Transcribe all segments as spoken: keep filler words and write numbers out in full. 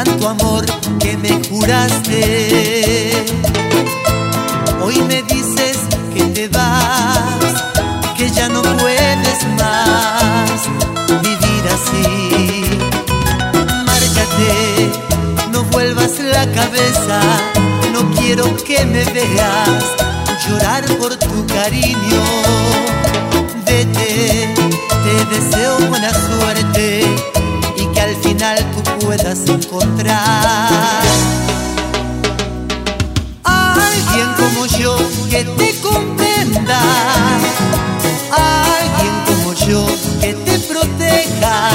tanto amor que me juraste. Hoy me dices que te vas, que ya no puedes más vivir así. Márchate, no vuelvas la cabeza, no quiero que me veas llorar por tu cariño. Vete, te deseo buena suerte y que al final tú puedas encontrar a alguien como yo que te comprenda, a alguien como yo que te proteja,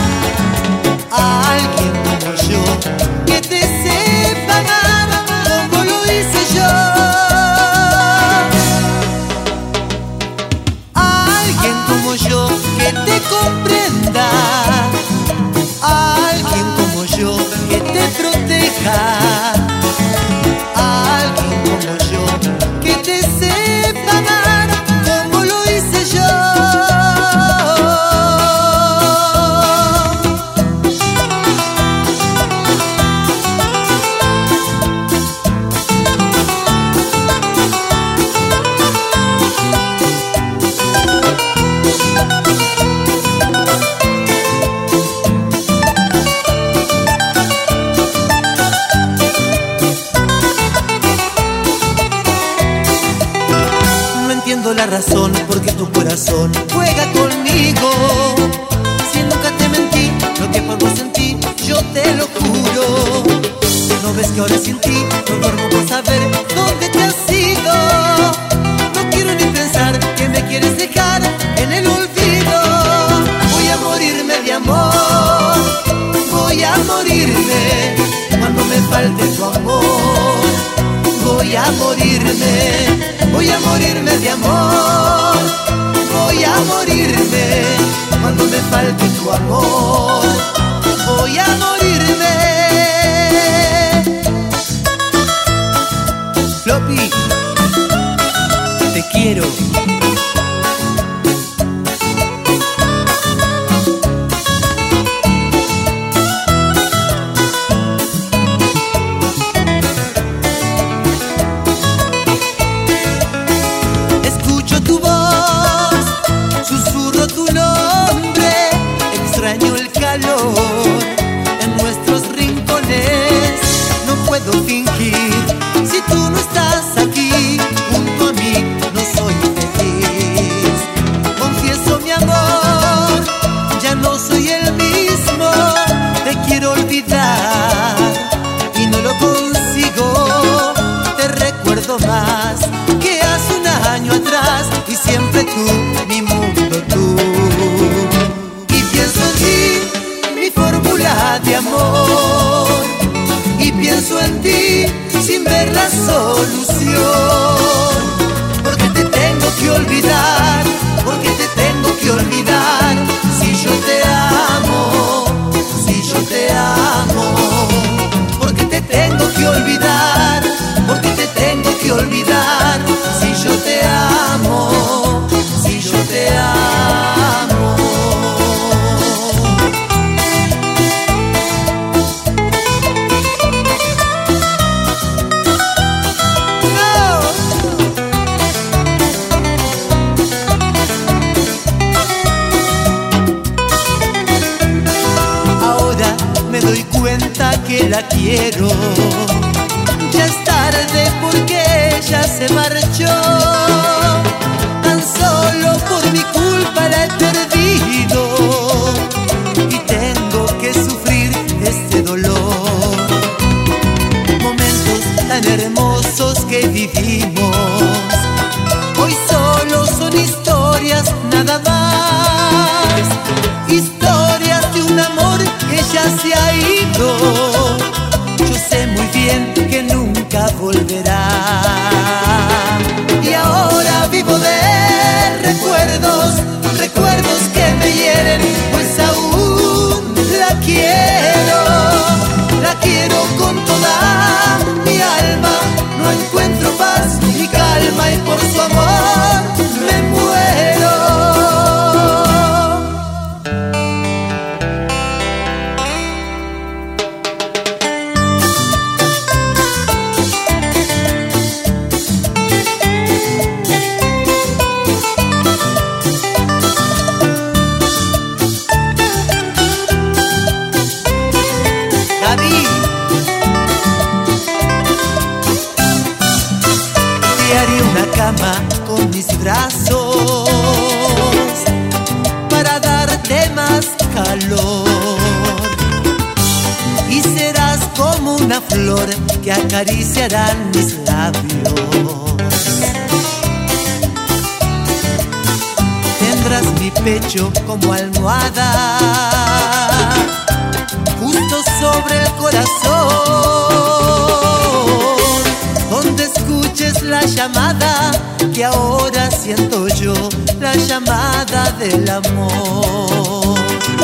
a alguien como yo que te sepa amar como lo hice yo, a alguien como yo que te comprenda, a alguien como yo que te proteja, a alguien como yo que te sepa amar como lo hice yo. La razón porque tu corazón juega conmigo. Si nunca te mentí, lo que por vos sentí, yo te lo juro. No ves que ahora sin ti no duermo por saber dónde te has ido. No quiero ni pensar que me quieres dejar en el olvido. Voy a morirme de amor, voy a morirme cuando me falte tu amor. Voy a morirme, voy a morirme de amor, voy a morirme cuando me falte tu amor, voy a morirme. Floppy, te quiero. En nuestros rincones no puedo fingir. Si tú no estás aquí junto a mí, no soy feliz. Confieso mi amor, ya no soy el mismo. Te quiero olvidar y no lo consigo. Te recuerdo más que hace un año atrás y siempre tú, mi mundo tú. Y pienso en ti, mi fórmula de amor, y pienso en ti sin ver la solución. Porque te tengo que olvidar, porque te tengo que olvidar. Si yo te amo, si yo te amo. Porque te tengo que olvidar, porque te tengo que olvidar. Si yo te amo, si yo te amo. Que la quiero, ya es tarde porque ella se marchó. Tan solo por mi culpa la he perdido y tengo que sufrir este dolor. Momentos tan hermosos que vivimos hoy solo son historias nada más. Historias de un amor que ya se ha ido. Yo sé muy bien calor. Y serás como una flor que acariciarán mis labios. Tendrás mi pecho como almohada, justo sobre el corazón, donde escuches la llamada que ahora siento yo, la llamada del amor.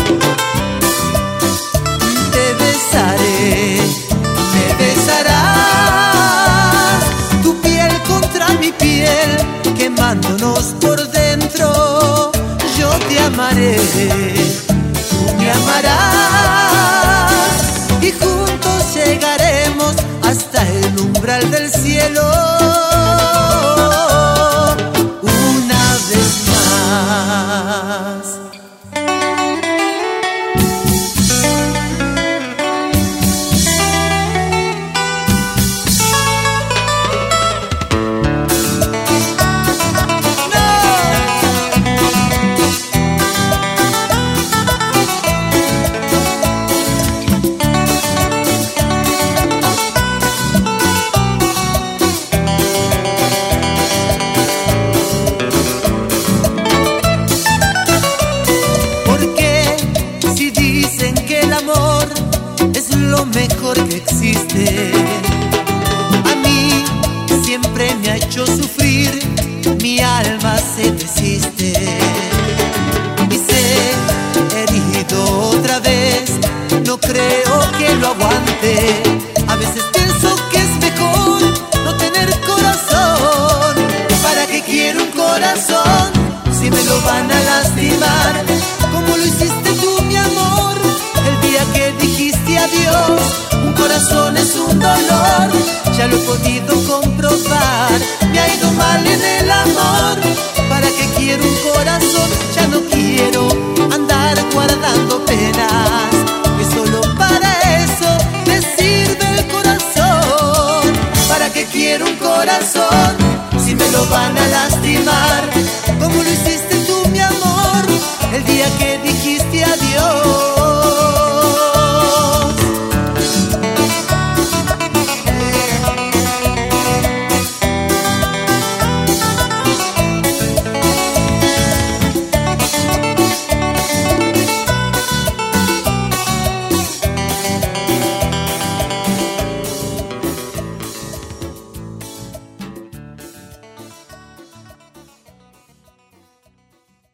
Te besaré, me besarás, tu piel contra mi piel, quemándonos por dentro. Yo te amaré, tú me amarás, y juntos llegaremos hasta el umbral del cielo. Una vez más. Lo mejor que existe, a mí siempre me ha hecho sufrir, mi alma se desiste. Y sé, herido otra vez, no creo que lo aguante. A veces pienso que es mejor no tener corazón. ¿Para qué quiero un corazón si me lo van a lastimar? Como lo hiciste tú, mi amor, el día que dijiste adiós. Un corazón es un dolor, ya lo he podido comprobar. Me ha ido mal en el amor. ¿Para qué quiero un corazón? Ya no quiero andar guardando penas, que solo para eso me sirve el corazón. ¿Para qué quiero un corazón si me lo van a lastimar?